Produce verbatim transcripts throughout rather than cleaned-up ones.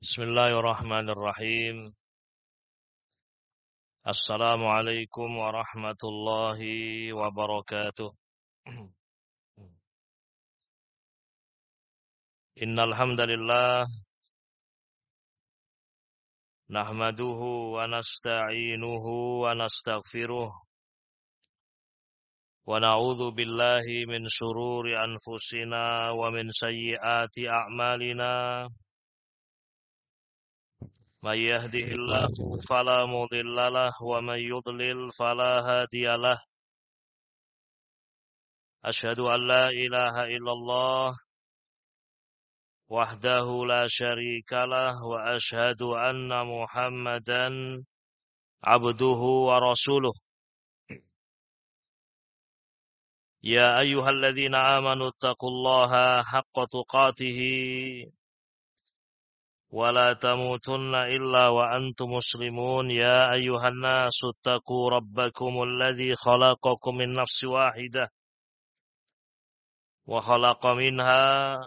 Bismillahirrahmanirrahim. Assalamualaikum warahmatullahi wabarakatuh. Innal hamdalillah nahmaduhu wa nasta'inuhu wa nastaghfiruh wa na'udzu billahi min shururi anfusina wa min sayyiati a'malina. May yahdihillahu fala mudilla lahu wa may yudlil fala hadiya lahu. Asyhadu an la ilaha illallah wahdahu la syarikalah wa ashhadu anna Muhammadan abduhu wa rasuluh. Ya ayyuhalladzina amanu taqullaha haqqa tuqatih wa la tamutunna illa wa antum muslimun. Ya ayyuhan nasu taqu rabbakumul ladzi khalaqakum min nafsin wahidah wa khalaqa minha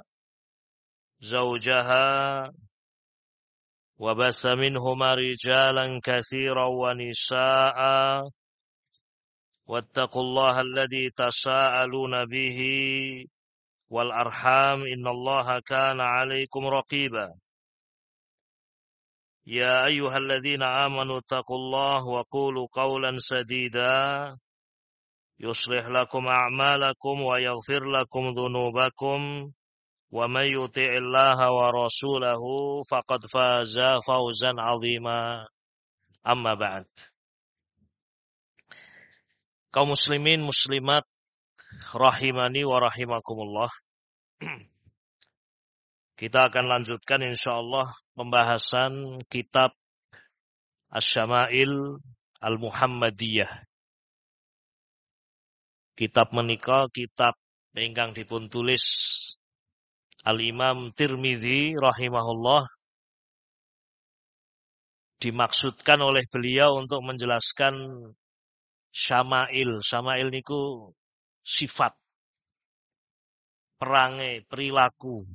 zawjaha wa bassa minhuma rijalan katsiran wa nisaa'a wattaqullaha alladzi tasaaluna bihi wal arham innallaha kana 'alaikum raqiba. Ya ayyuhalladzina amanu taqullaha wa qulu qawlan sadida yuslih lakum a'malakum wa yaghfir lakum dhunubakum wa may yuti'illaha wa rasulahu faqad faza fawzan 'azima. Amma ba'd. Kaum muslimin muslimat rahimani wa rahimakumullah. Kita akan lanjutkan insyaallah pembahasan kitab Asy-Syama'il Al-Muhammadiyah. Kitab menika kitab ingkang dipun tulis Al-Imam Tirmidzi rahimahullah, dimaksudkan oleh beliau untuk menjelaskan syama'il. Syama'il niku sifat, perangai, perilaku.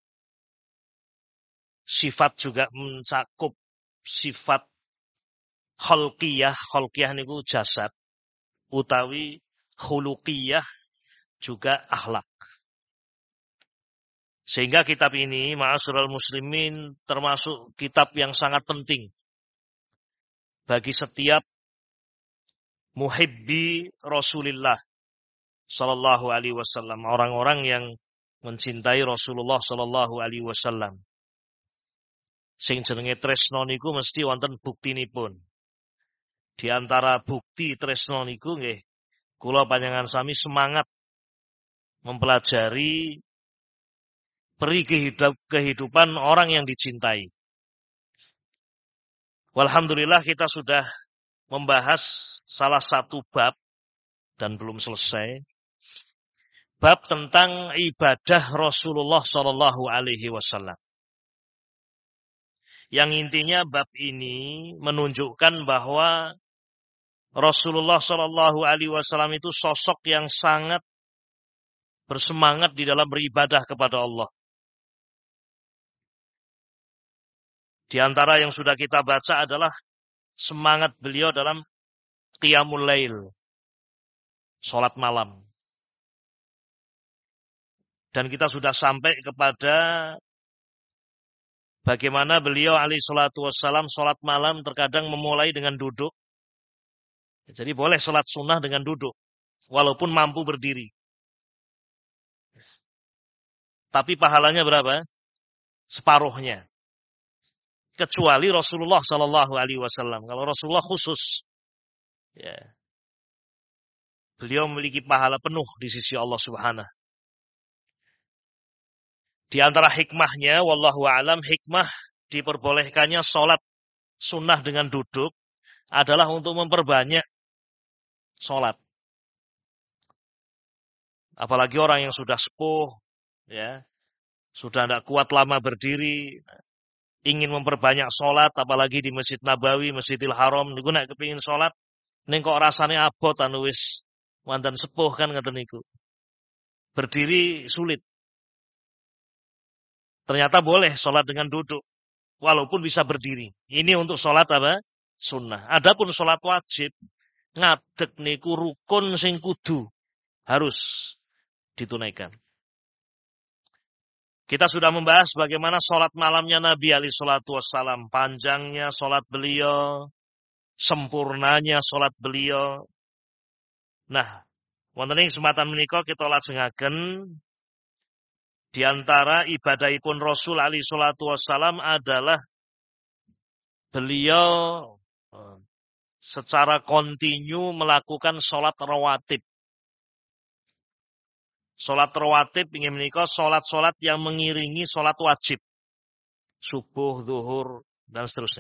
Sifat juga mencakup sifat kholqiyah. Kholqiyah niku jasad, utawi khuluqiyah juga akhlak. Sehingga kitab ini, ma'asyiral muslimin, termasuk kitab yang sangat penting bagi setiap muhibbi Rasulullah sallallahu alaihi wasallam, orang-orang yang mencintai Rasulullah sallallahu alaihi wasallam. Sing jenenge tresno niku mesti wonten buktinipun. Di antara bukti tresno niku nggih, kula panjenengan sami semangat mempelajari peri kehidupan orang yang dicintai. Walhamdulillah kita sudah membahas salah satu bab dan belum selesai. Bab tentang ibadah Rasulullah sallallahu alaihi wasallam. Yang intinya bab ini menunjukkan bahwa Rasulullah sallallahu alaihi wasallam itu sosok yang sangat bersemangat di dalam beribadah kepada Allah. Di antara yang sudah kita baca adalah semangat beliau dalam qiyamul lail, salat malam. Dan kita sudah sampai kepada bagaimana beliau alaihi salatu wassalam salat malam terkadang memulai dengan duduk. Jadi boleh salat sunnah dengan duduk, walaupun mampu berdiri. Tapi pahalanya berapa? Separuhnya. Kecuali Rasulullah sallallahu alaihi wasallam. Kalau Rasulullah khusus, ya, beliau memiliki pahala penuh di sisi Allah Subhanahu. Di antara hikmahnya, wallahu a'lam, hikmah diperbolehkannya sholat sunnah dengan duduk adalah untuk memperbanyak sholat. Apalagi orang yang sudah sepuh, ya, sudah tidak kuat lama berdiri, ingin memperbanyak sholat, apalagi di Masjid Nabawi, Masjidil Haram, niku nek kepingin sholat, ning kok rasane abot anu wis wonten sepuh kan ngoten niku. Berdiri sulit. Ternyata boleh sholat dengan duduk. walaupun bisa berdiri. Ini untuk sholat apa? Sunnah. Adapun sholat wajib, ngadeg niku rukun sing kudu harus ditunaikan. Kita sudah membahas bagaimana sholat malamnya Nabi alaihi salatu wassalam, panjangnya sholat beliau, sempurnanya sholat beliau. Nah, wonten ing kesempatan menika kita lajengaken di antara ibadahipun Rasul alaihi salatu wassalam adalah beliau secara kontinu melakukan sholat rawatib. Sholat rawatib ingin menikah sholat-sholat yang mengiringi sholat wajib. Subuh, zuhur, dan seterusnya.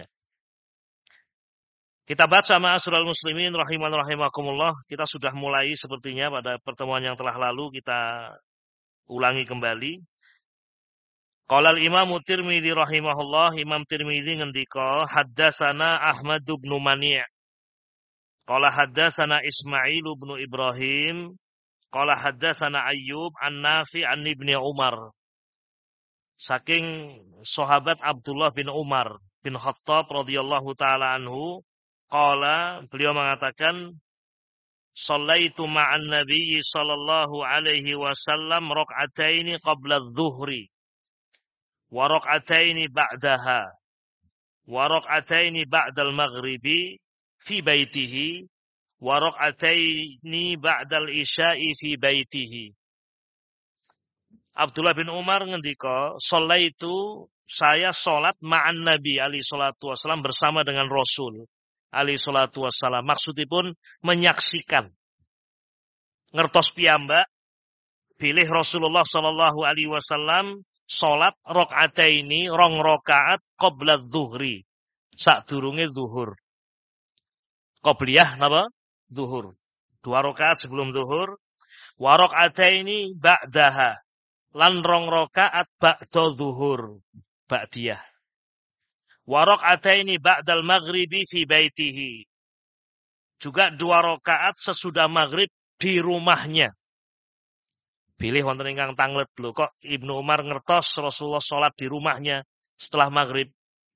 Kita baca ma'asyiral muslimin rahiman rahimakumullah. Kita sudah mulai sepertinya pada pertemuan yang telah lalu. Kita ulangi kembali. Qala al-imam Tirmidzi rahimahullah. Imam Tirmidzi ngendika haddatsana Ahmad bin Mani'. Qala haddatsana Ismail bin Ibrahim. Qala haddatsana Ayyub an-Nafi' an Ibnu Umar. Saking sahabat Abdullah bin Umar bin Khattab radhiyallahu taala anhu, qala beliau mengatakan shallaitu ma'an nabiy sallallahu alaihi wasallam rak'ataini qabla adh-dhuhri wa rak'ataini ba'daha wa rak'ataini ba'da al-maghribi fi baitihi wa rak'ataini ba'dal isya'i fi baitihi. Abdullah bin Umar ngendika, "Shallaitu saya salat ma'an Nabi alaihi salatu wasallam bersama dengan Rasul alaihi salatu wasallam." Maksudipun menyaksikan. Ngertos piyambak pilih Rasulullah sallallahu alaihi wasallam salat rak'ataini rong rakaat qabla adh-dhuhri. Sadurunge zuhur. Qobliyah napa? Zuhur. Dua rakaat sebelum zuhur. Wa rak'ataini ba'daha. Lan rong rakaat ba'da zuhur. Ba'diyah. Wa rak'ataini ba'dal maghribi fi baitihi. Juga dua rakaat sesudah maghrib di rumahnya. Pilih wonten ingkang tanglet lho kok Ibnu Umar ngertos Rasulullah salat di rumahnya setelah maghrib.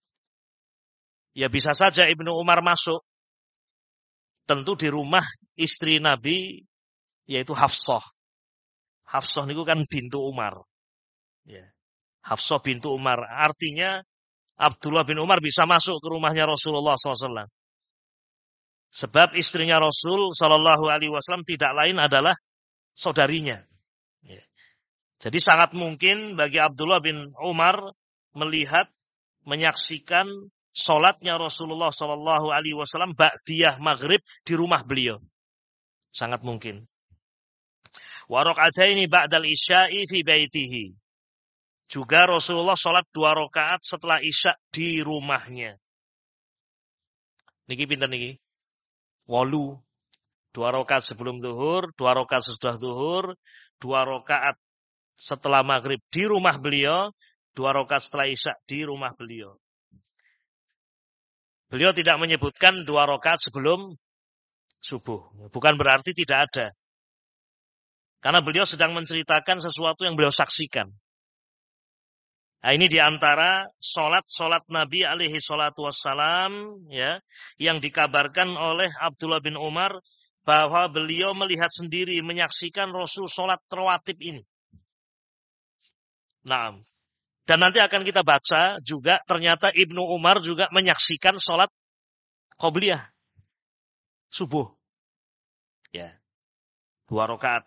Ya bisa saja Ibnu Umar masuk. Tentu di rumah istri Nabi, yaitu Hafsah. Hafsah niku kan bintu Umar. Ya. Hafsah bintu Umar. Artinya Abdullah bin Umar bisa masuk ke rumahnya Rasulullah shallallahu alaihi wasallam. Sebab istrinya Rasul Shallallahu Alaihi Wasallam tidak lain adalah saudarinya. Ya. Jadi sangat mungkin bagi Abdullah bin Umar melihat, menyaksikan sholatnya Rasulullah Shallallahu Alaihi Wasallam ba'diyah maghrib di rumah beliau, sangat mungkin. Wa rak'ataini ba'dal isya'i fi baitihi. Juga Rasulullah sholat dua rakaat setelah isya di rumahnya. Niki pinten niki? Walu. Dua rakaat sebelum zuhur, dua rakaat sesudah zuhur, dua rakaat setelah maghrib di rumah beliau, dua rakaat setelah isya di rumah beliau. Beliau tidak menyebutkan dua rakaat sebelum subuh. Bukan berarti tidak ada. Karena beliau sedang menceritakan sesuatu yang beliau saksikan. Nah, ini diantara sholat-sholat Nabi alaihi salatu wassalam, ya, yang dikabarkan oleh Abdullah bin Umar bahwa beliau melihat sendiri, menyaksikan Rasul sholat rawatib ini. Nah, dan nanti akan kita baca juga ternyata Ibnu Umar juga menyaksikan sholat qobliyah subuh. Ya. Dua rakaat.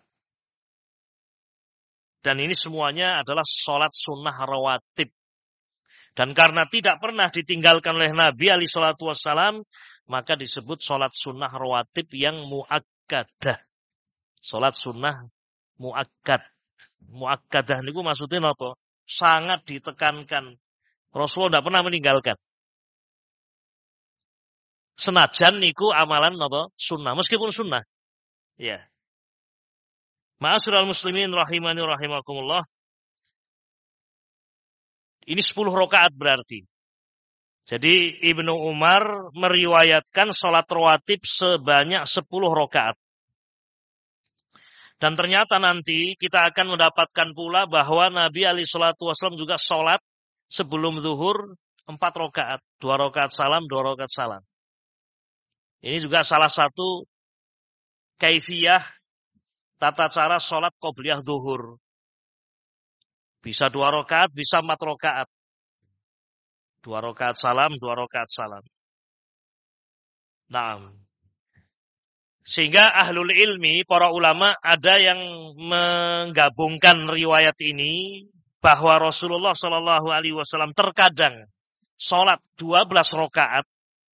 Dan ini semuanya adalah sholat sunnah rawatib. Dan karena tidak pernah ditinggalkan oleh Nabi alaihi salatu wassalam, maka disebut sholat sunnah rawatib yang muakkadah. Sholat sunnah muakkad. Muakkadah niku maksudnya apa? Sangat ditekankan. Rasulullah tidak pernah meninggalkan. Senajan niku amalan apa? Sunnah. Meskipun sunnah. Ya. Ma'asyiral muslimin rahimani rahimakumullah. Ini sepuluh rakaat berarti. Jadi Ibnu Umar meriwayatkan sholat rawatib sebanyak sepuluh rakaat. Dan ternyata nanti kita akan mendapatkan pula bahwa Nabi alaihi salatu wasallam juga sholat sebelum zuhur empat rakaat, dua rakaat salam, dua rakaat salam. Ini juga salah satu kaifiyah tata cara sholat qobliyah zuhur. Bisa dua rakaat, bisa empat rakaat. Dua rakaat salam, dua rakaat salam. Nah, sehingga ahlul ilmi, para ulama ada yang menggabungkan riwayat ini bahwa Rasulullah Shallallahu Alaihi Wasallam terkadang sholat dua belas rakaat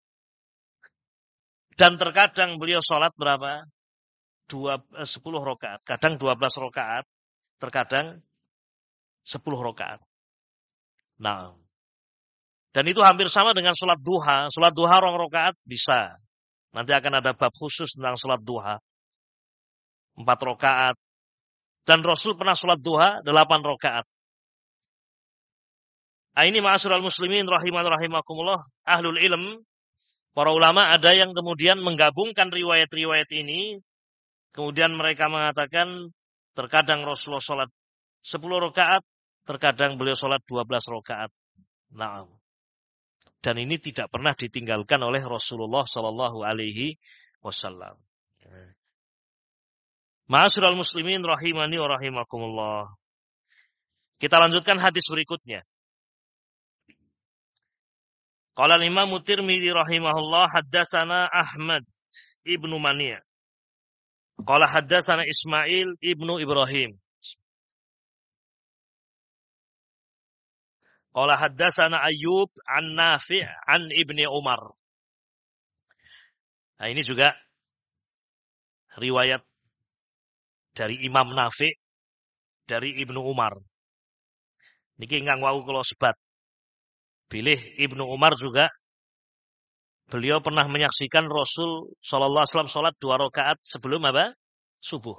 dan terkadang beliau sholat berapa? Dua, eh, sepuluh rakaat. Kadang dua belas rakaat, terkadang sepuluh rakaat. Nah, dan itu hampir sama dengan sholat duha. Sholat duha rong rakaat bisa. Nanti akan ada bab khusus tentang sholat duha. Empat rakaat. Dan Rasul pernah sholat duha delapan rakaat. Nah, ini ma'asyiral muslimin rahiman rahimakumullah, ahlul ilm, para ulama ada yang kemudian menggabungkan riwayat-riwayat ini. Kemudian mereka mengatakan terkadang Rasulullah sholat sepuluh rakaat, terkadang beliau sholat dua belas rakaat. Nah, dan ini tidak pernah ditinggalkan oleh Rasulullah Shallallahu Alaihi Wasallam. Ma'asyiral muslimin rahimani wa rahimakumullah. Kita lanjutkan hadis berikutnya. Qala Imam Tirmidzi rahimahullah haddatsana Ahmad ibnu Mani'. Qala haddatsana Ismail ibnu Ibrahim. Qala haddatsana Ayyub an Nafi' an Ibni Umar. Nah, ini juga riwayat dari Imam Nafi' dari Ibnu Umar. Niki ingkang wau kula sebat. Bilih Ibnu Umar juga beliau pernah menyaksikan Rasul sallallahu alaihi wasallam salat dua rakaat sebelum apa? Subuh.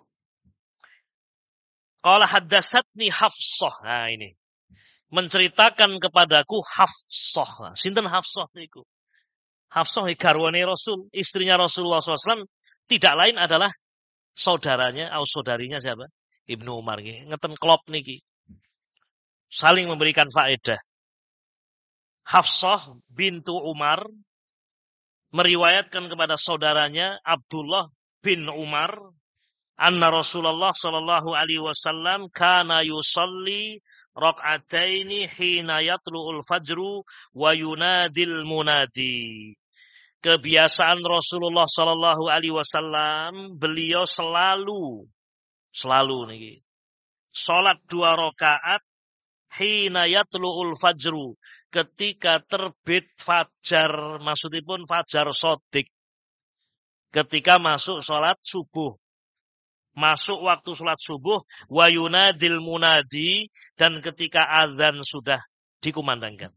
Qala haddatsatni Hafsah. Nah, ini. Menceritakan kepadaku Hafsah. Nah, sinten Hafsah niku? Hafsah garwane Rasul, istrinya Rasulullah sallallahu alaihi wasallam, tidak lain adalah saudaranya atau saudarinya siapa? Ibnu Umar nggih. Ngeten klop niki. Saling memberikan faedah. Hafsah bintu Umar meriwayatkan kepada saudaranya Abdullah bin Umar, anna Rasulullah sallallahu alaihi wasallam kana yusalli raq'ataini hina yatlu'ul fajru wa yunadil munadi. Kebiasaan Rasulullah sallallahu alaihi wasallam, beliau selalu selalu niki salat dua rakaat hina yatlu'ul fajru, ketika terbit fajar, maksudipun fajar sodik, ketika masuk sholat subuh, masuk waktu sholat subuh, wa yunadil munadi, dan ketika azan sudah dikumandangkan.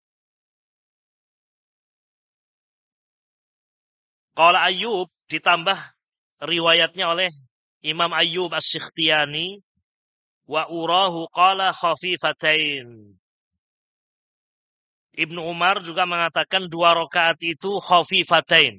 Qala Ayyub, ditambah riwayatnya oleh Imam Ayyub As-Sikhtiyani, wa urahu qala khafifatain. Ibnu Umar juga mengatakan dua rakaat itu khafifatain.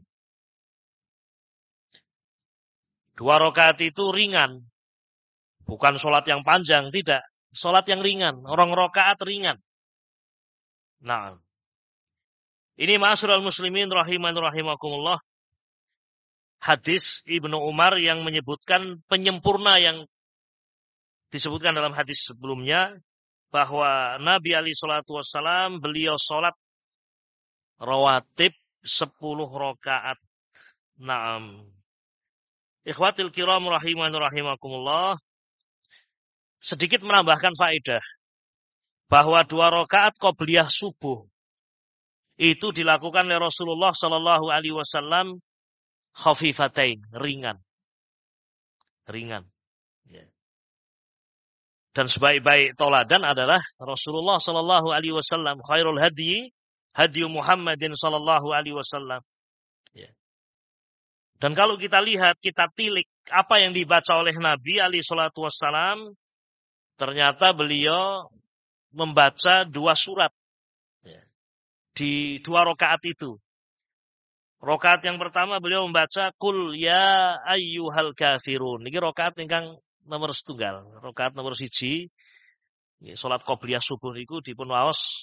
Dua rakaat itu ringan. Bukan sholat yang panjang, tidak. Sholat yang ringan. Orang rakaat ringan. Nah, ini ma'asyiral muslimin rahiman rahimakumullah. Hadis Ibnu Umar yang menyebutkan penyempurna yang disebutkan dalam hadis sebelumnya, bahwa Nabi alaihi salatu wassalam beliau sholat rawatib sepuluh rakaat. Naam. Ikhwatil kiram rahiman rahimakumullah. Sedikit menambahkan faedah bahwa dua rakaat qobliyah subuh itu dilakukan oleh Rasulullah sallallahu alaihi wasallam khafifatain, ringan. Ringan. Ya. Dan sebaik-baik toladan adalah Rasulullah sallallahu alaihi wasallam, khairul hadi hadi Muhammadin sallallahu alaihi wasallam. Ya. Dan kalau kita lihat, kita tilik apa yang dibaca oleh Nabi alaihi salatu wasallam, ternyata beliau membaca dua surat ya, di dua rakaat itu. Rakaat yang pertama beliau membaca Qul ya ayyuhal kafirun. Ini rakaat ingkang nomor setunggal, rakaat nomor siji, salat qobliyah subuh niku dipun waos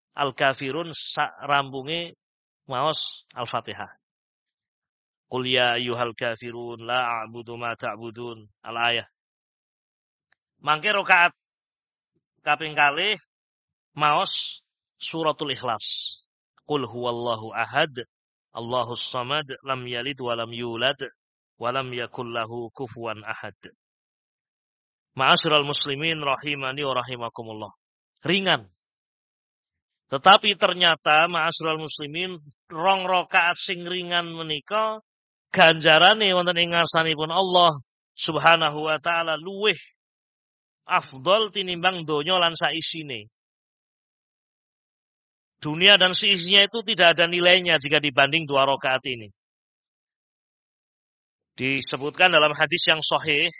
Al-Kafirun sak rampunge maos Al-Fatihah. Qul ya ayyuhal kafirun la a'budu ma ta'budun. Al-ayah. Mangke rakaat kaping kalih maos suratul Ikhlas. Qul huwallahu ahad, Allahus samad, lam yalid wa lam yulad wa lam yakul lahu kufuwan ahad. Ma'asyiral muslimin rahimani wa rahimakumullah. Ringan. Tetapi ternyata ma'asyiral muslimin rong rakaat sing ringan menika ganjarane wonten ing ngarsanipun Allah Subhanahu wa taala luweh afdol tinimbang donya lan saisine. Dunia dan seisinya itu tidak ada nilainya jika dibanding dua rakaat ini. Disebutkan dalam hadis yang sahih,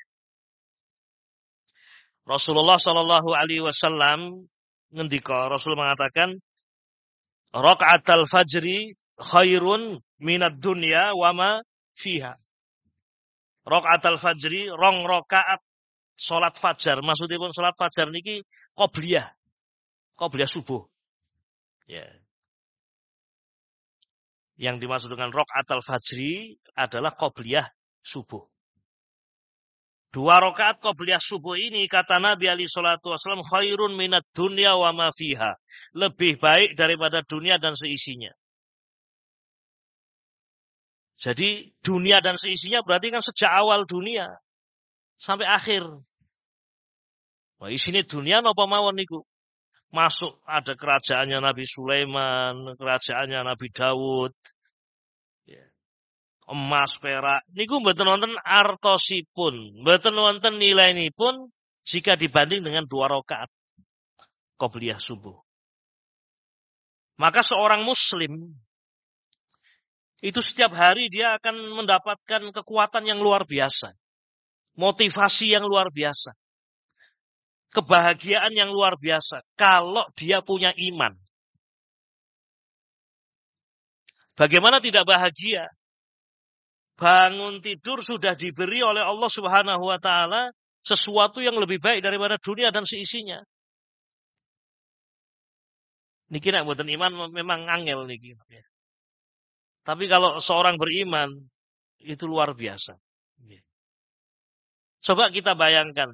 Rasulullah Shallallahu Alaihi Wasallam ngendika, Rasul mengatakan, rakaatul fajri khairun minad dunya wa ma fiha. Rakaatul fajri rong rakaat salat fajar, maksudipun salat fajar niki qobliyah. Qobliyah subuh. Ya. Yang dimaksud dengan rakaatul fajri adalah qobliyah subuh. Dua rakaat qobliyah subuh ini kata Nabi alaihi salatu wasallam khairun minad dunya wa ma fiha. Lebih baik daripada dunia dan seisinya. Jadi dunia dan seisinya berarti kan sejak awal dunia sampai akhir. Wah, isine dunia napa mawon niku? Masuk ada kerajaannya Nabi Sulaiman, kerajaannya Nabi Daud. Ya. Emas, perak, niku mboten wonten artosipun, mboten wonten nilainipun jika dibanding dengan dua rakaat qobliyah subuh. Maka seorang muslim itu setiap hari dia akan mendapatkan kekuatan yang luar biasa, motivasi yang luar biasa, kebahagiaan yang luar biasa kalau dia punya iman. Bagaimana tidak bahagia? Bangun tidur sudah diberi oleh Allah Subhanahu wa taala sesuatu yang lebih baik daripada dunia dan seisinya. Niki nek mboten iman memang angel niki. Tapi kalau seorang beriman itu luar biasa. Coba kita bayangkan.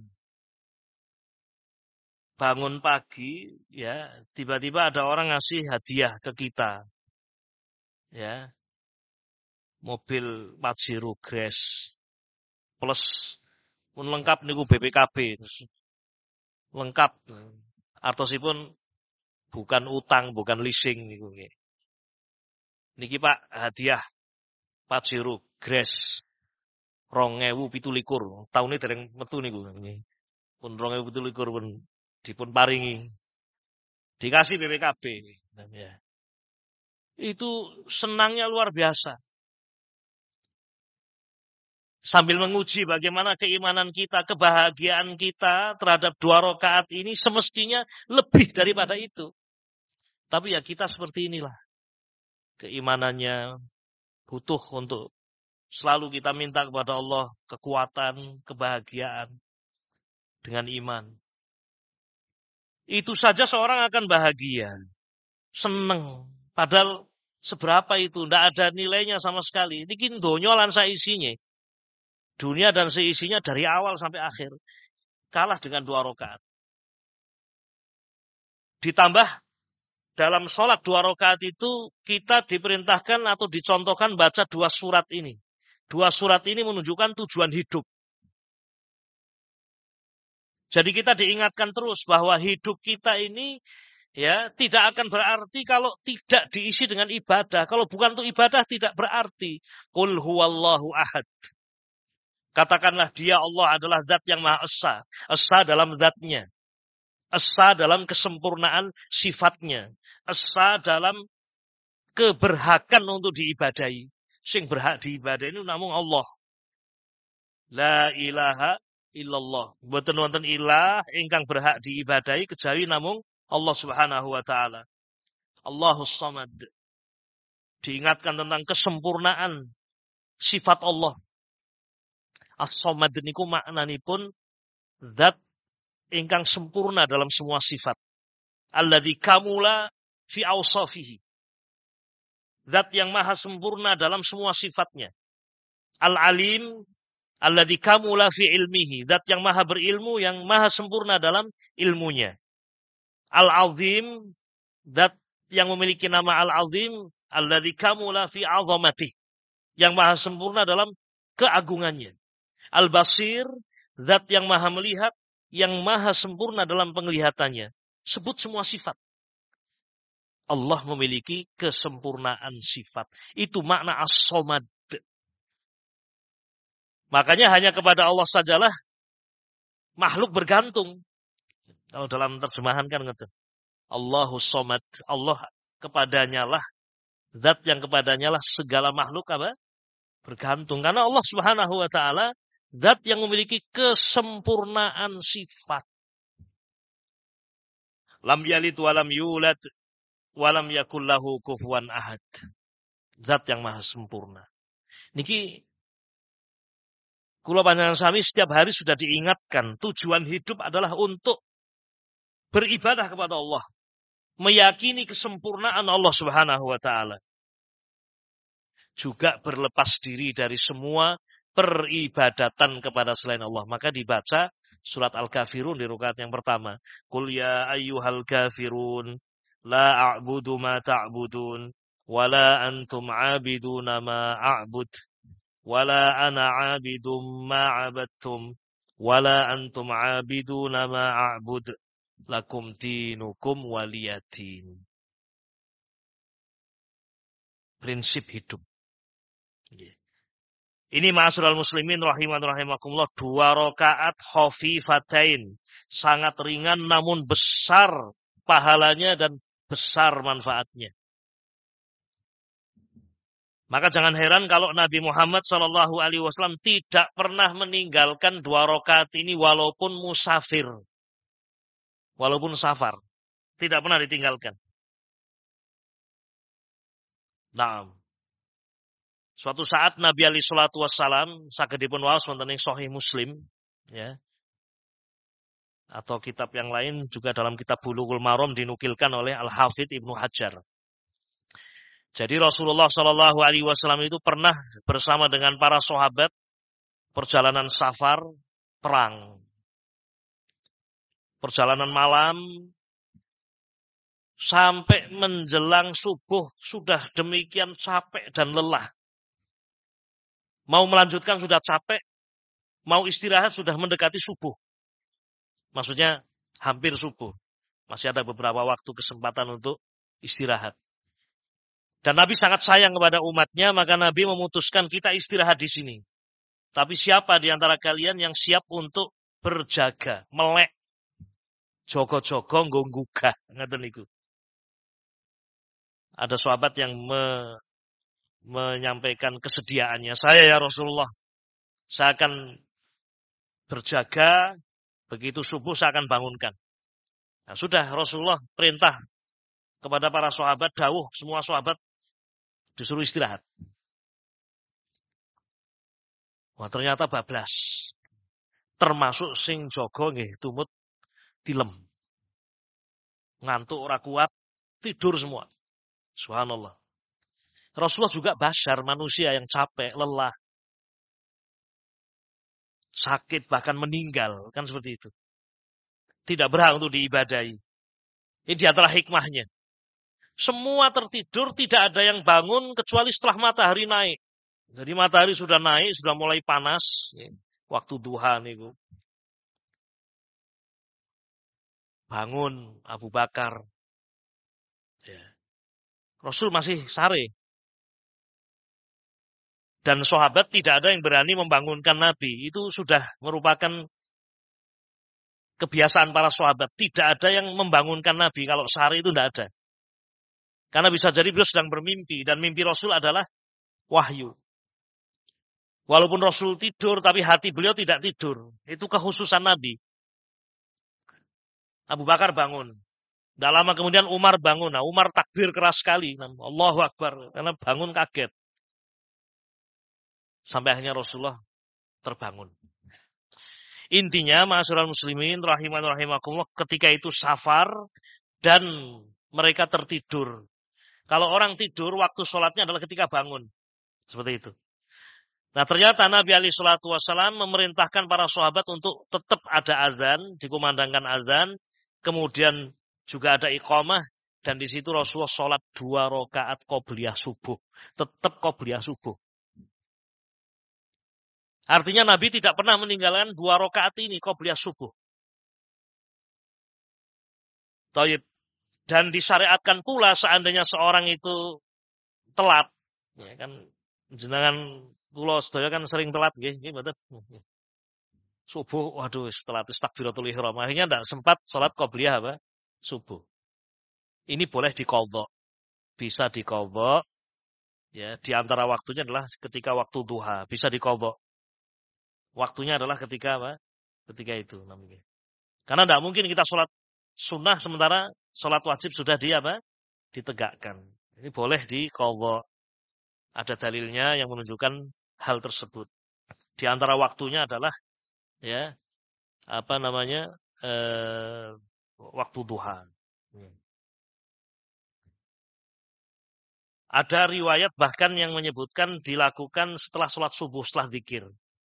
Bangun pagi ya, tiba-tiba ada orang ngasih hadiah ke kita. Ya. Mobil Pajero Grace plus pun lengkap niku B P K B lengkap artosipun bukan utang bukan leasing niku nggih niki Pak hadiah Pajero Grace dua ribu tujuh belas taune dereng metu niku nggih pun dua ribu tujuh belas pun dipun paringi dikasih B P K B ya. Itu senangnya luar biasa. Sambil menguji bagaimana keimanan kita, kebahagiaan kita terhadap dua rakaat ini semestinya lebih daripada itu. Tapi ya kita seperti inilah. Keimanannya butuh untuk selalu kita minta kepada Allah kekuatan, kebahagiaan dengan iman. Itu saja seorang akan bahagia, seneng. Padahal seberapa itu, tidak ada nilainya sama sekali. Ini donya lan saisinya. Dunia dan seisinya dari awal sampai akhir. Kalah dengan dua rakaat. Ditambah dalam sholat dua rakaat itu kita diperintahkan atau dicontohkan baca dua surat ini. Dua surat ini menunjukkan tujuan hidup. Jadi kita diingatkan terus bahwa hidup kita ini ya tidak akan berarti kalau tidak diisi dengan ibadah. Kalau bukan untuk ibadah tidak berarti. Qul huwallahu ahad. Katakanlah dia Allah adalah zat yang maha esa. Esa dalam zatnya. Esa dalam kesempurnaan sifatnya. Esa dalam keberhakan untuk diibadahi. Sing berhak diibadahi itu namun Allah. La ilaha illallah. Mboten wonten ilah ingkang berhak diibadahi kejawi namung Allah Subhanahu wa taala. Allahus samad. Diingatkan tentang kesempurnaan sifat Allah. As-samad niku maknanipun zat ingkang sempurna dalam semua sifat. Alladzi kamula fi awsafihi. Zat yang maha sempurna dalam semua sifatnya. Al-alim alladzi kamula fi ilmihi. Zat yang maha berilmu, yang maha sempurna dalam ilmunya. Al-azim, zat yang memiliki nama Al-azim alladzi kamula fi azamatihi. Yang maha sempurna dalam keagungannya. Al-basir, zat yang maha melihat, yang maha sempurna dalam penglihatannya. Sebut semua sifat. Allah memiliki kesempurnaan sifat. Itu makna as-somad. Makanya hanya kepada Allah sajalah makhluk bergantung. Kalau dalam terjemahan kan gitu. Allahus somad. Allah kepadanya lah, zat yang kepadanya lah segala makhluk apa? Bergantung. Karena Allah Subhanahu wa ta'ala zat yang memiliki kesempurnaan sifat. Lam yalid walam yulad walam yakul lahu kufuwan ahad. Zat yang maha sempurna. Niki kula panjenengan sami setiap hari sudah diingatkan tujuan hidup adalah untuk beribadah kepada Allah, meyakini kesempurnaan Allah Subhanahu wa taala. Juga berlepas diri dari semua peribadatan kepada selain Allah. Maka dibaca surat Al-Kafirun di rakaat yang pertama. Qul ya ayyuhal kafirun la a'budu ma ta'budun wala antum 'abiduna ma a'bud wala ana 'abidum ma 'abadtum wala antum 'abiduna ma a'bud lakum dinukum waliyadin. Prinsip hidup. Ini ma'asyiral muslimin rahiman rahimakumullah, dua rakaat khafifatain, sangat ringan namun besar pahalanya dan besar manfaatnya. Maka jangan heran kalau Nabi Muhammad shallallahu alaihi wasallam tidak pernah meninggalkan dua rakaat ini walaupun musafir, walaupun safar, tidak pernah ditinggalkan. Naam. Suatu saat Nabi alaihi salatu wassalam sagedipun waos wonten ing Sahih Muslim, ya. Atau kitab yang lain juga dalam kitab Bulughul Maram dinukilkan oleh Al-Hafidz Ibnu Hajar. Jadi Rasulullah shallallahu alaihi wasallam itu pernah bersama dengan para sahabat perjalanan safar perang. Perjalanan malam sampai menjelang subuh sudah demikian capek dan lelah. Mau melanjutkan sudah capek, mau istirahat sudah mendekati subuh. Maksudnya hampir subuh. Masih ada beberapa waktu kesempatan untuk istirahat. Dan Nabi sangat sayang kepada umatnya, maka Nabi memutuskan kita istirahat di sini. Tapi siapa di antara kalian yang siap untuk berjaga, melek, jogo-jogo, nggugah, ngaten niku. Ada sahabat yang me menyampaikan kesediaannya. Saya ya Rasulullah, saya akan berjaga, begitu subuh saya akan bangunkan. Nah, sudah Rasulullah perintah kepada para sahabat, dawuh semua sahabat disuruh istirahat. Wah, ternyata bablas. Termasuk sing jaga nggih tumut tilem. Ngantuk ora kuat, tidur semua. Subhanallah. Rasulullah juga bashar, manusia yang capek, lelah, sakit, bahkan meninggal. Kan seperti itu. Tidak berhak untuk diibadahi. Ini di antara hikmahnya. Semua tertidur, tidak ada yang bangun kecuali setelah matahari naik. Jadi matahari sudah naik, sudah mulai panas. Waktu duha niku. Bangun Abu Bakar. Ya. Rasul masih sare. Dan sahabat tidak ada yang berani membangunkan Nabi. Itu sudah merupakan kebiasaan para sahabat. Tidak ada yang membangunkan Nabi. Kalau sehari itu tidak ada. Karena bisa jadi beliau sedang bermimpi. Dan mimpi Rasul adalah wahyu. Walaupun Rasul tidur, tapi hati beliau tidak tidur. Itu kekhususan Nabi. Abu Bakar bangun. Tidak lama kemudian Umar bangun. Nah, Umar takbir keras sekali. Allahu Akbar. Karena bangun kaget. Sampai akhirnya Rasulullah terbangun. Intinya, ma'asyiral muslimin, rahiman rahimakumullah, ketika itu safar dan mereka tertidur. Kalau orang tidur, waktu sholatnya adalah ketika bangun. Seperti itu. Nah ternyata Nabi alaihi salatu wasallam memerintahkan para sahabat untuk tetap ada azan, dikumandangkan azan, kemudian juga ada iqamah, dan di situ Rasulullah sholat dua rakaat qobliyah subuh. Tetap qobliyah subuh. Artinya Nabi tidak pernah meninggalkan dua rakaat ini qobliyah subuh. Taib. Dan disyariatkan pula seandainya seorang itu telat, ya kan, jenengan kula sedaya kan sering telat nggih, nggih mboten. Subuh, waduh, telat takbiratul ihram. Akhirnya tidak sempat salat qobliyah apa? Subuh. Ini boleh diqadha. Bisa diqadha. Ya, di antara waktunya adalah ketika waktu duha, bisa diqadha. Waktunya adalah ketika apa? Ketika itu namanya. Karena tidak mungkin kita sholat sunnah sementara sholat wajib sudah di apa? Ditegakkan. Ini boleh diqadha. Ada dalilnya yang menunjukkan hal tersebut. Di antara waktunya adalah ya apa namanya eh, waktu duha. Ada riwayat bahkan yang menyebutkan dilakukan setelah sholat subuh, setelah zikir.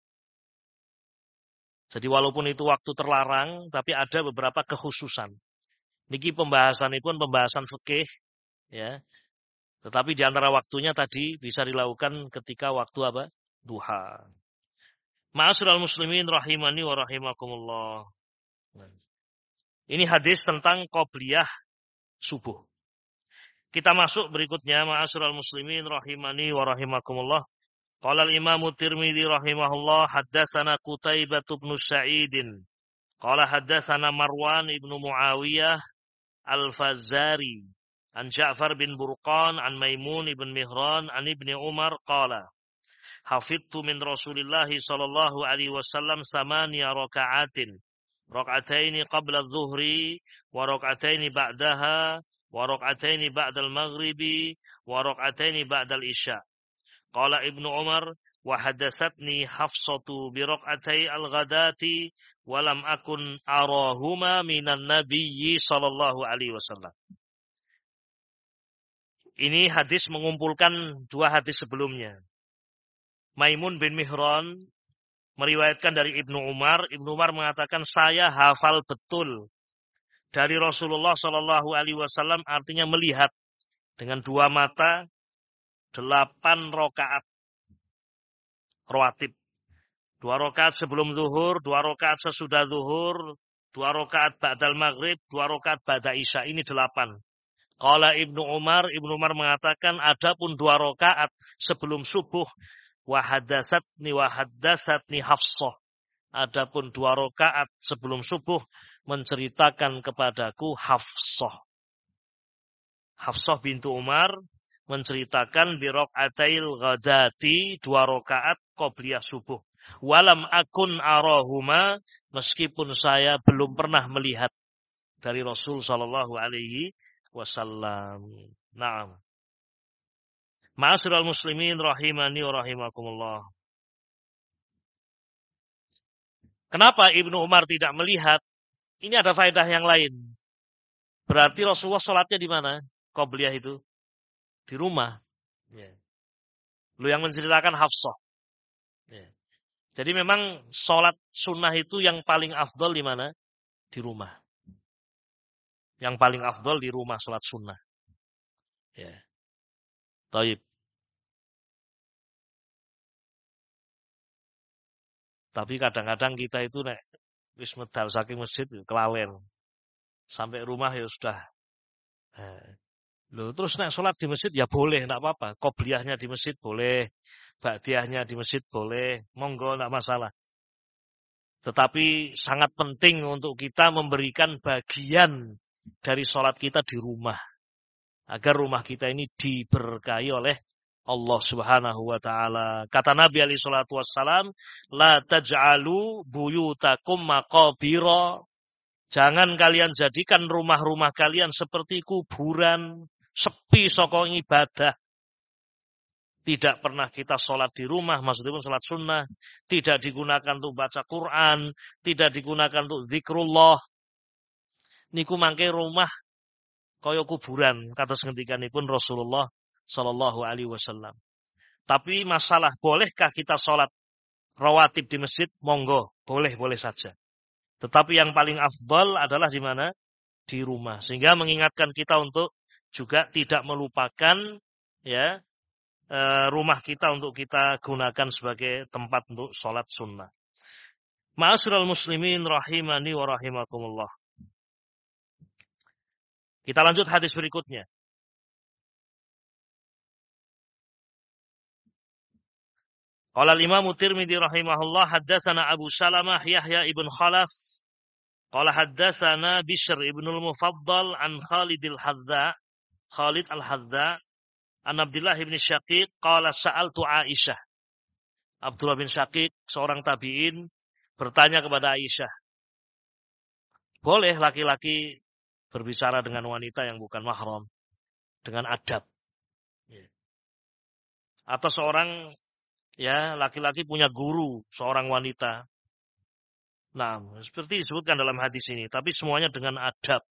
Jadi walaupun itu waktu terlarang, tapi ada beberapa kekhususan. Niki pembahasan ini pun pembahasan fikih, ya. Tetapi di antara waktunya tadi bisa dilakukan ketika waktu apa? Duha. Ma'asyiral muslimin rahimani wa rahimakumullah. Ini hadis tentang qobliyah subuh. Kita masuk berikutnya, ma'asyiral muslimin rahimani wa rahimakumullah. Qala al-Imam Tirmidzi rahimahullah haddatsana Qutaibah bin Sa'id. Qala haddatsana Marwan ibn Muawiyah al-Fazzari an Ja'far bin Burqan an Maimun ibn Mihran an Ibni Umar qala hafidtu min Rasulillah sallallahu alaihi wasallam samaniya raka'atin raka'ataini qabla adh-dhuhri wa raka'ataini ba'daha wa raka'ataini ba'da al-maghribi wa raka'ataini ba'da al-isya. Qala Ibnu Umar wa hadatsatni Hafsatu bi rak'atay al-ghadati wa lam akun arahuma minan nabiyyi sallallahu alaihi wasallam. Ini hadis mengumpulkan dua hadis sebelumnya. Maimun bin Mihran meriwayatkan dari Ibnu Umar, Ibnu Umar mengatakan saya hafal betul dari Rasulullah sallallahu alaihi wasallam, artinya melihat dengan dua mata delapan rakaat rawatib. Dua rakaat sebelum zuhur, dua rakaat sesudah zuhur, dua rakaat ba'dal maghrib, dua rakaat ba'da isya. Ini delapan. Qala Ibnu Umar, Ibnu Umar mengatakan adapun dua rakaat sebelum subuh, wa hadatsatni wa hadatsatni Hafsah. Adapun dua rakaat sebelum subuh menceritakan kepadaku Hafsah. Hafsah bintu Umar menceritakan biraqatail ghadati, dua rakaat qobliyah subuh. Walam akun arahuma, meskipun saya belum pernah melihat dari Rasul sallallahu alaihi wasallam. Naam. Ma'asyiral muslimin rahimani wa rahimakumullah. Kenapa Ibnu Umar tidak melihat? Ini ada faedah yang lain. Berarti Rasulullah sholatnya di mana? Qobliyah itu di rumah. Ya. Lu yang menceritakan Hafsah. Ya. Jadi memang sholat sunnah itu yang paling afdol di mana? Di rumah. Yang paling afdol di rumah sholat sunnah. Ya. Taib. Tapi kadang-kadang kita itu nek wis medal saking masjid kelalen. Sampai rumah ya sudah. Eh. Loh, terus nek sholat di masjid ya boleh, enggak apa-apa. Qobliyahnya di masjid boleh, ba'diyahnya di masjid boleh, monggo enggak masalah. Tetapi sangat penting untuk kita memberikan bagian dari sholat kita di rumah. Agar rumah kita ini diberkahi oleh Allah Subhanahu wa taala. Kata Nabi alaihi salatu wassalam, la taj'alu buyutakum maqabira. Jangan kalian jadikan rumah-rumah kalian seperti kuburan, sepi saka ibadah. Tidak pernah kita sholat di rumah, maksudnya pun sholat sunnah. Tidak digunakan untuk baca Quran, tidak digunakan untuk zikrullah. Niku mangke rumah kaya kuburan kados ngendikanipun Rasulullah sallallahu alaihi wasallam. Tapi masalah bolehkah kita sholat rawatib di masjid? Monggo, boleh-boleh saja. Tetapi yang paling afdal adalah di mana? Di rumah. Sehingga mengingatkan kita untuk juga tidak melupakan ya rumah kita untuk kita gunakan sebagai tempat untuk sholat sunnah. Ma'asyiral muslimin rahimani wa rahimakumullah. Kita lanjut hadis berikutnya. Qala al-Imam Tirmidzi rahimahullah haddatsana Abu Salamah Yahya ibn Khalaf qala haddatsana Bishr ibn al-Mufaddal an Khalid al-Hadza Khalid al-Hadza an Abdullah bin Syaqiq qala sa'altu Aisyah. Abdullah bin Syaqiq seorang tabi'in bertanya kepada Aisyah. Boleh laki-laki berbicara dengan wanita yang bukan mahram dengan adab. Atau seorang ya laki-laki punya guru, seorang wanita. Nah, seperti disebutkan dalam hadis ini, tapi semuanya dengan adab.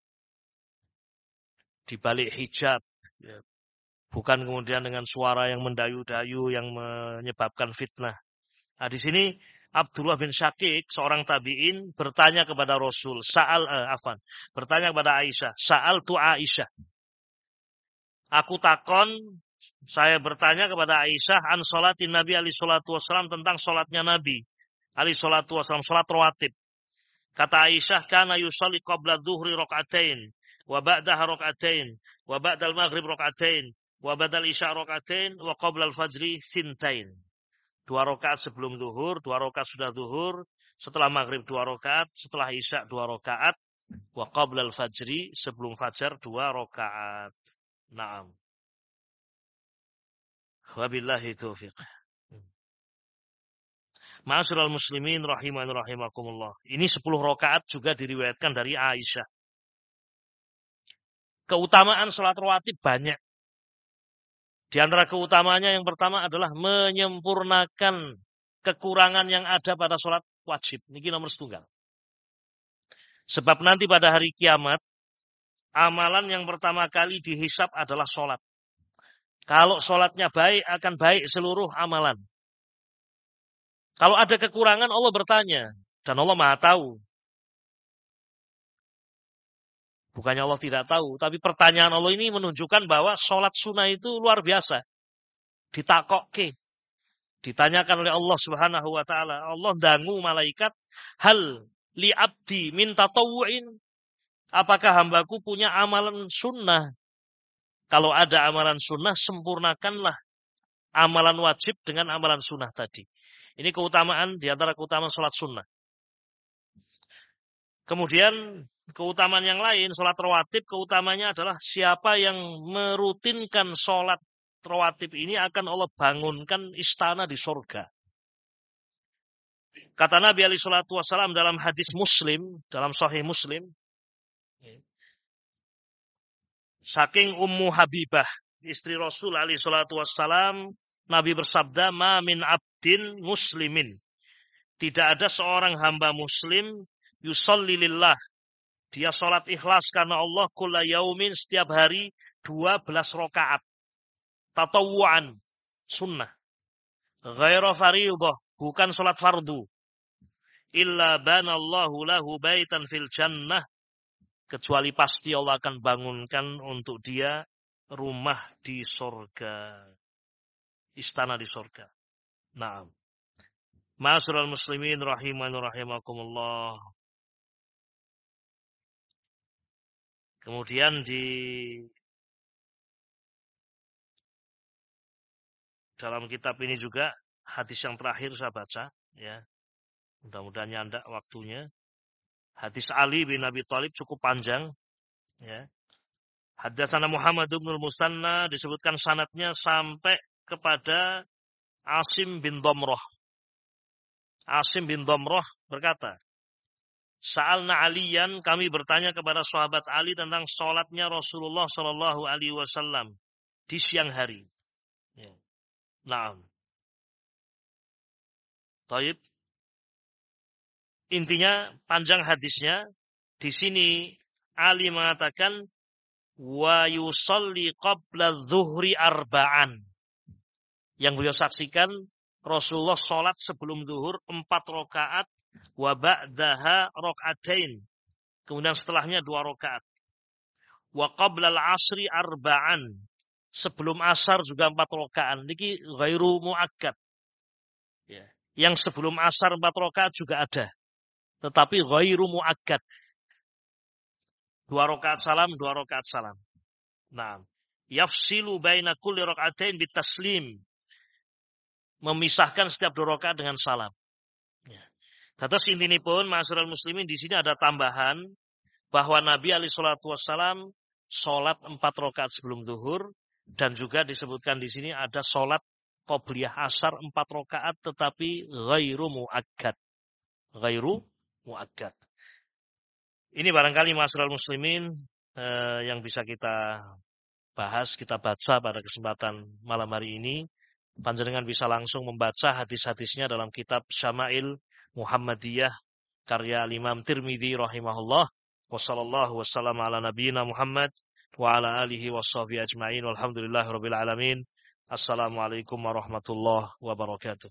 Di balik hijab, ya. Bukan kemudian dengan suara yang mendayu-dayu yang menyebabkan fitnah. Nah, di sini Abdullah bin Syaqiq, seorang tabi'in, bertanya kepada Rasul, Sa'al, eh, afan, bertanya kepada Aisyah, Sa'al tu Aisyah. Aku takon, saya bertanya kepada Aisyah, an sholatin Nabi alaihi salatu wassalam, tentang sholatnya Nabi alaihi salatu wassalam, sholat rawatib. Kata Aisyah, kana yusalli qabla dhuhri raka'atain, wa ba'daha raka'atain, wa ba'dal maghrib raka'atain, wa ba'dal isya raka'atain, wa qabla al-fajri sintain. Dua rakaat sebelum zuhur, dua rakaat sudah zuhur, setelah maghrib dua rakaat, setelah isya dua rakaat, wa qabla al-fajri, sebelum fajar dua rakaat. Naam. Wabillahi taufiq. Ma'asyiral muslimin rahimani rahimakumullah. Ini sepuluh rakaat juga diriwayatkan dari Aisyah. Keutamaan salat rawatib banyak. Di antara keutamanya yang pertama adalah menyempurnakan kekurangan yang ada pada sholat wajib. Ini nomor setunggal. Sebab nanti pada hari kiamat, amalan yang pertama kali dihisab adalah sholat. Kalau sholatnya baik, akan baik seluruh amalan. Kalau ada kekurangan, Allah bertanya. Dan Allah Maha tahu. Bukannya Allah tidak tahu, tapi pertanyaan Allah ini menunjukkan bahwa sholat sunnah itu luar biasa. Ditakokke. Ditanyakan oleh Allah Subhanahu wa taala. Allah dangu malaikat, hal li abdi min tatawu'in. Apakah hambaku punya amalan sunnah? Kalau ada amalan sunnah, sempurnakanlah amalan wajib dengan amalan sunnah tadi. Ini keutamaan di antara keutamaan sholat sunnah. Kemudian keutamaan yang lain, sholat rawatib, keutamanya adalah siapa yang merutinkan sholat rawatib ini akan Allah bangunkan istana di surga. Kata Nabi alaihi salatu wassalam dalam hadis Muslim, dalam Sahih Muslim, saking Ummu Habibah, istri Rasul alaihi salatu wassalam, Nabi bersabda, ma min abdin muslimin. Tidak ada seorang hamba muslim yusolli lillah. Dia sholat ikhlas karena Allah kulla yaumin, setiap hari dua belas rakaat. Tatawu'an, sunnah. Ghaira fariidah, bukan sholat fardu. Illa banallahu lahu baitan fil jannah. Kecuali pasti Allah akan bangunkan untuk dia rumah di surga. Istana di surga. Naam. Ma'asyiral muslimin rahimani rahimakumullah. Kemudian di dalam kitab ini juga hadis yang terakhir saya baca, ya. Mudah-mudahan nyanda waktunya. Hadis Ali bin Abi Thalib cukup panjang, ya. Haddatsana Muhammad bin Musanna, disebutkan sanadnya sampai kepada Asim bin Damrah. Asim bin Damrah berkata, Sa'alna Aliyan, kami bertanya kepada sahabat Ali tentang sholatnya Rasulullah Shallallahu Alaihi Wasallam di siang hari. Ya. Naam. Taib. Intinya panjang hadisnya. Di sini Ali mengatakan, wa yusalli qabla dhuhri arba'an. Yang beliau saksikan Rasulullah sholat sebelum zuhur empat rakaat, wa ba'daha raka'atain. Kemudian setelahnya dua rakaat. Wa qabla al-asri arba'an. Sebelum asar juga empat rakaat. Niki ghairu muakkad. Ya. Yang sebelum asar empat rakaat juga ada. Tetapi ghairu muakkad. Dua rakaat salam, dua rakaat salam. Nah, yafsilu baina kulli raka'atain bitaslim. Memisahkan setiap dua rakaat dengan salam. Ya. Terus intinya pun, ma'asyiral muslimin, di sini ada tambahan bahwa Nabi alaihi salatu wassalam sholat empat rakaat sebelum zuhur, dan juga disebutkan di sini ada sholat qobliyah asar empat rakaat tetapi ghairu muakkad. Ghairu muakkad. Ini barangkali ma'asyiral muslimin eh, yang bisa kita bahas, kita baca pada kesempatan malam hari ini. Panjenengan bisa langsung membaca hadis-hadisnya dalam kitab Syama'il Muhammadiyah karya Imam Tirmidzi rahimahullah. Wassallallahu wasallam ala nabiyyina Muhammad wa ala alihi washabihi ajma'in. Walhamdulillahirabbil alamin. Assalamualaikum warahmatullahi wabarakatuh.